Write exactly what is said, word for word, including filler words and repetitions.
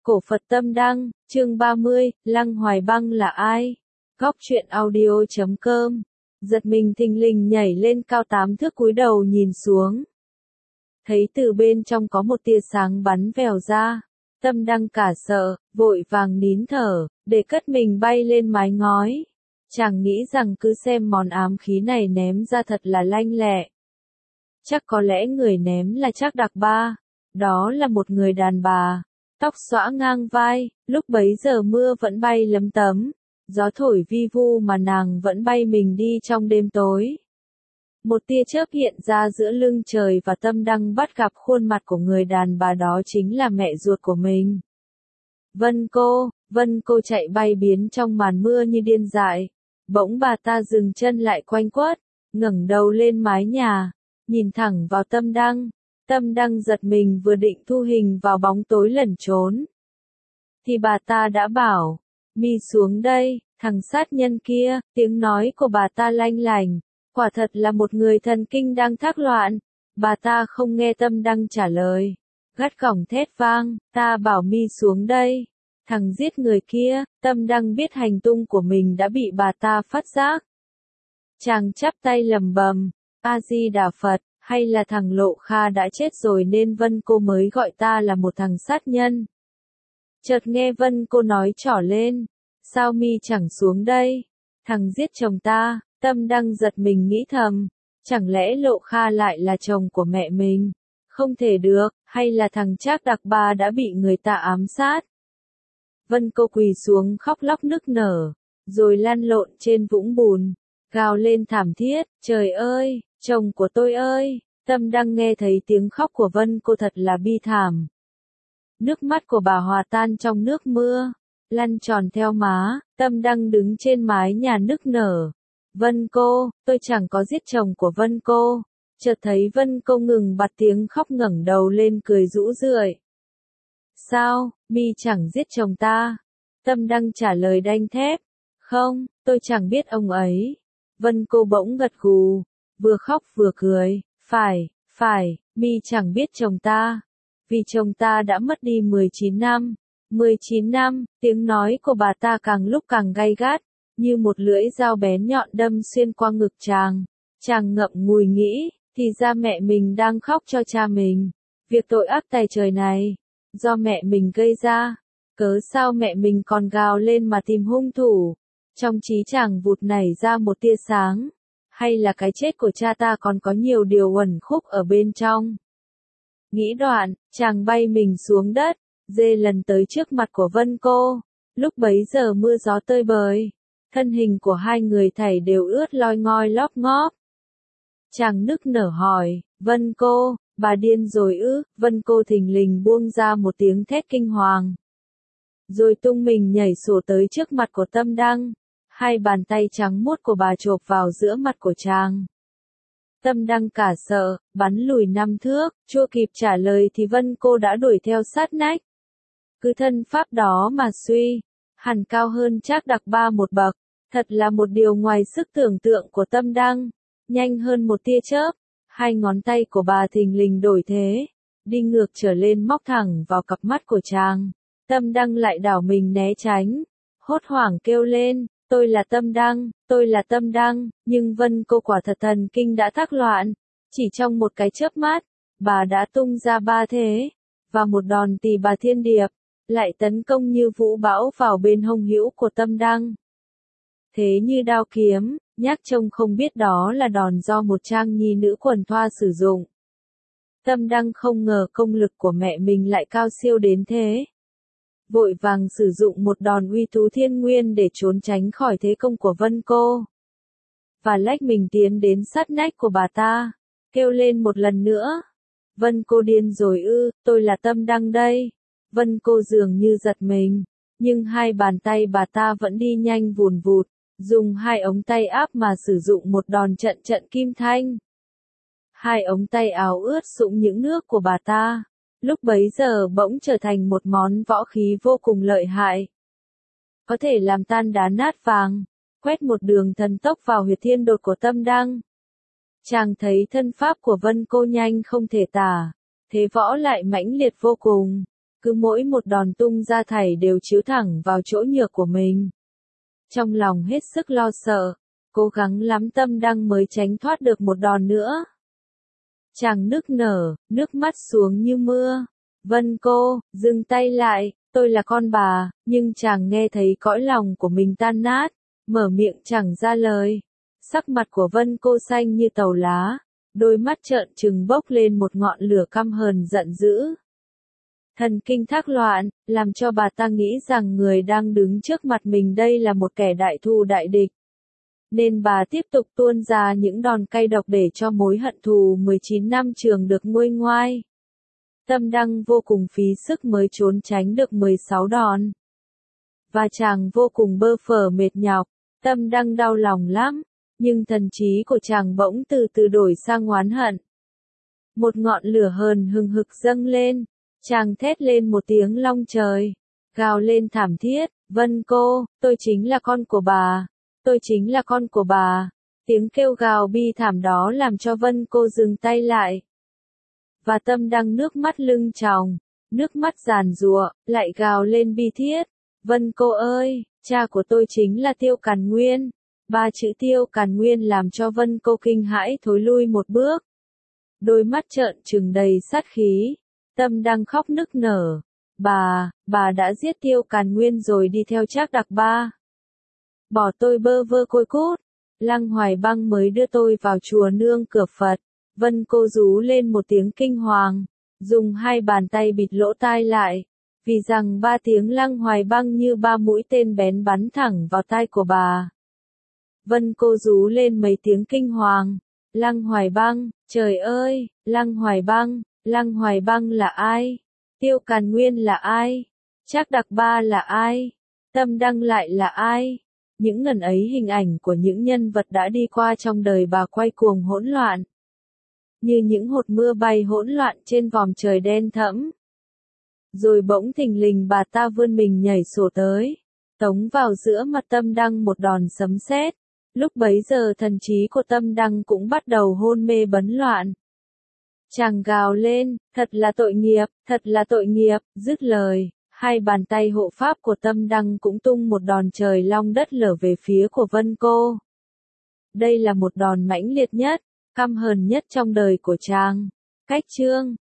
Cổ Phật Tâm Đăng, chương ba mươi, Lăng Hoài Băng là ai? Góc truyện audio chấm com. Giật mình thình lình nhảy lên cao tám thước cúi đầu nhìn xuống. Thấy từ bên trong có một tia sáng bắn vèo ra. Tâm Đăng cả sợ, vội vàng nín thở, để cất mình bay lên mái ngói. Chàng nghĩ rằng cứ xem món ám khí này ném ra thật là lanh lẹ. Chắc có lẽ người ném là Trác Đặc Ba. Đó là một người đàn bà. Tóc xõa ngang vai, lúc bấy giờ mưa vẫn bay lấm tấm, gió thổi vi vu mà nàng vẫn bay mình đi trong đêm tối. Một tia chớp hiện ra giữa lưng trời và Tâm Đăng bắt gặp khuôn mặt của người đàn bà đó chính là mẹ ruột của mình. Vân Cô, Vân Cô chạy bay biến trong màn mưa như điên dại, bỗng bà ta dừng chân lại quanh quất, ngẩng đầu lên mái nhà, nhìn thẳng vào Tâm Đăng. Tâm Đăng giật mình vừa định thu hình vào bóng tối lẩn trốn. Thì bà ta đã bảo, mi xuống đây, thằng sát nhân kia, tiếng nói của bà ta lanh lành, quả thật là một người thần kinh đang thác loạn. Bà ta không nghe Tâm Đăng trả lời, gắt gỏng thét vang, ta bảo mi xuống đây, thằng giết người kia. Tâm Đăng biết hành tung của mình đã bị bà ta phát giác. Chàng chắp tay lầm bầm, A-di-đà Phật. Hay là thằng Lộ Kha đã chết rồi nên Vân Cô mới gọi ta là một thằng sát nhân. Chợt nghe Vân Cô nói trỏ lên, sao mi chẳng xuống đây, thằng giết chồng ta. Tâm Đăng giật mình nghĩ thầm, chẳng lẽ Lộ Kha lại là chồng của mẹ mình? Không thể được, hay là thằng Trác Đặc Ba đã bị người ta ám sát? Vân Cô quỳ xuống khóc lóc nức nở, rồi lăn lộn trên vũng bùn, gào lên thảm thiết, trời ơi! Chồng của tôi ơi! Tâm Đăng nghe thấy tiếng khóc của Vân Cô thật là bi thảm. Nước mắt của bà hòa tan trong nước mưa, lăn tròn theo má. Tâm Đăng đứng trên mái nhà nức nở. Vân Cô, tôi chẳng có giết chồng của Vân Cô. Chợt thấy Vân Cô ngừng bặt tiếng khóc ngẩng đầu lên cười rũ rượi. Sao, mi chẳng giết chồng ta? Tâm Đăng trả lời đanh thép. Không, tôi chẳng biết ông ấy. Vân Cô bỗng gật gù, vừa khóc vừa cười, phải, phải, mi chẳng biết chồng ta, vì chồng ta đã mất đi mười chín năm, mười chín năm, tiếng nói của bà ta càng lúc càng gay gắt, như một lưỡi dao bén nhọn đâm xuyên qua ngực chàng. Chàng ngậm ngùi nghĩ, thì ra mẹ mình đang khóc cho cha mình, việc tội ác tày trời này, do mẹ mình gây ra, cớ sao mẹ mình còn gào lên mà tìm hung thủ. Trong trí chàng vụt nảy ra một tia sáng. Hay là cái chết của cha ta còn có nhiều điều uẩn khúc ở bên trong. Nghĩ đoạn, chàng bay mình xuống đất, dê lần tới trước mặt của Vân Cô. Lúc bấy giờ mưa gió tơi bời, thân hình của hai người thảy đều ướt loi ngoi lóp ngóp. Chàng nức nở hỏi, Vân Cô, bà điên rồi ư? Vân Cô thình lình buông ra một tiếng thét kinh hoàng, rồi tung mình nhảy sổ tới trước mặt của Tâm Đăng. Hai bàn tay trắng muốt của bà chộp vào giữa mặt của chàng. Tâm Đăng cả sợ, bắn lùi năm thước, chưa kịp trả lời thì Vân Cô đã đuổi theo sát nách. Cứ thân pháp đó mà suy, hẳn cao hơn Trác Đặc Ba một bậc, thật là một điều ngoài sức tưởng tượng của Tâm Đăng. Nhanh hơn một tia chớp, hai ngón tay của bà thình lình đổi thế, đi ngược trở lên móc thẳng vào cặp mắt của chàng. Tâm Đăng lại đảo mình né tránh, hốt hoảng kêu lên. Tôi là Tâm Đăng, tôi là Tâm Đăng, nhưng Vân Cô quả thật thần kinh đã thác loạn. Chỉ trong một cái chớp mắt, bà đã tung ra ba thế, và một đòn tỳ bà thiên điệp, lại tấn công như vũ bão vào bên hông hữu của Tâm Đăng. Thế như đao kiếm, nhác trông không biết đó là đòn do một trang nhi nữ quần thoa sử dụng. Tâm Đăng không ngờ công lực của mẹ mình lại cao siêu đến thế. Vội vàng sử dụng một đòn uy tú thiên nguyên để trốn tránh khỏi thế công của Vân Cô. Và lách mình tiến đến sát nách của bà ta, kêu lên một lần nữa. Vân Cô điên rồi ư, tôi là Tâm Đăng đây. Vân Cô dường như giật mình, nhưng hai bàn tay bà ta vẫn đi nhanh vùn vụt, dùng hai ống tay áp mà sử dụng một đòn trận trận kim thanh. Hai ống tay áo ướt sũng những nước của bà ta. Lúc bấy giờ bỗng trở thành một món võ khí vô cùng lợi hại. Có thể làm tan đá nát vàng, quét một đường thần tốc vào huyệt thiên đột của Tâm Đăng. Chàng thấy thân pháp của Vân Cô nhanh không thể tả, thế võ lại mãnh liệt vô cùng. cứ mỗi một đòn tung ra thảy đều chiếu thẳng vào chỗ nhược của mình. Trong lòng hết sức lo sợ, cố gắng lắm Tâm Đăng mới tránh thoát được một đòn nữa. Chàng nức nở, nước mắt xuống như mưa. Vân cô, dừng tay lại, tôi là con bà, nhưng chàng nghe thấy cõi lòng của mình tan nát, mở miệng chẳng ra lời. Sắc mặt của Vân cô xanh như tàu lá, đôi mắt trợn trừng bốc lên một ngọn lửa căm hờn giận dữ. Thần kinh thác loạn, làm cho bà ta nghĩ rằng người đang đứng trước mặt mình đây là một kẻ đại thù đại địch. Nên bà tiếp tục tuôn ra những đòn cay độc để cho mối hận thù mười chín năm trường được nguôi ngoai. Tâm Đăng vô cùng phí sức mới trốn tránh được mười sáu đòn. Và chàng vô cùng bơ phờ mệt nhọc, Tâm Đăng đau lòng lắm, nhưng thần trí của chàng bỗng từ từ đổi sang oán hận. Một ngọn lửa hờn hừng hực dâng lên, chàng thét lên một tiếng long trời, gào lên thảm thiết, Vân cô, tôi chính là con của bà, tôi chính là con của bà. Tiếng kêu gào bi thảm đó làm cho Vân cô dừng tay lại. Và Tâm Đăng nước mắt lưng tròng, nước mắt giàn giụa, lại gào lên bi thiết. Vân cô ơi, cha của tôi chính là Tiêu Càn Nguyên. Ba chữ Tiêu Càn Nguyên làm cho Vân cô kinh hãi thối lui một bước. Đôi mắt trợn trừng đầy sát khí. Tâm Đăng khóc nức nở. Bà, bà đã giết Tiêu Càn Nguyên rồi đi theo Trác Đặc Ba. Bỏ tôi bơ vơ côi cút. Lăng Hoài Băng mới đưa tôi vào chùa nương cửa Phật. Vân cô rú lên một tiếng kinh hoàng, dùng hai bàn tay bịt lỗ tai lại, vì rằng ba tiếng Lăng Hoài Băng như ba mũi tên bén bắn thẳng vào tai của bà. Vân cô rú lên mấy tiếng kinh hoàng, Lăng Hoài Băng, trời ơi, Lăng Hoài Băng, Lăng Hoài Băng là ai? Tiêu Càn Nguyên là ai? Trác Đặc Ba là ai? Tâm Đăng lại là ai? Những ngần ấy hình ảnh của những nhân vật đã đi qua trong đời bà quay cuồng hỗn loạn. Như những hột mưa bay hỗn loạn trên vòm trời đen thẫm. Rồi bỗng thình lình bà ta vươn mình nhảy sổ tới, tống vào giữa mặt Tâm Đăng một đòn sấm sét. Lúc bấy giờ thần trí của Tâm Đăng cũng bắt đầu hôn mê bấn loạn. Chàng gào lên, thật là tội nghiệp, thật là tội nghiệp, dứt lời, hai bàn tay hộ pháp của Tâm Đăng cũng tung một đòn trời long đất lở về phía của Vân cô. Đây là một đòn mãnh liệt nhất, căm hờn nhất trong đời của chàng. Cách chương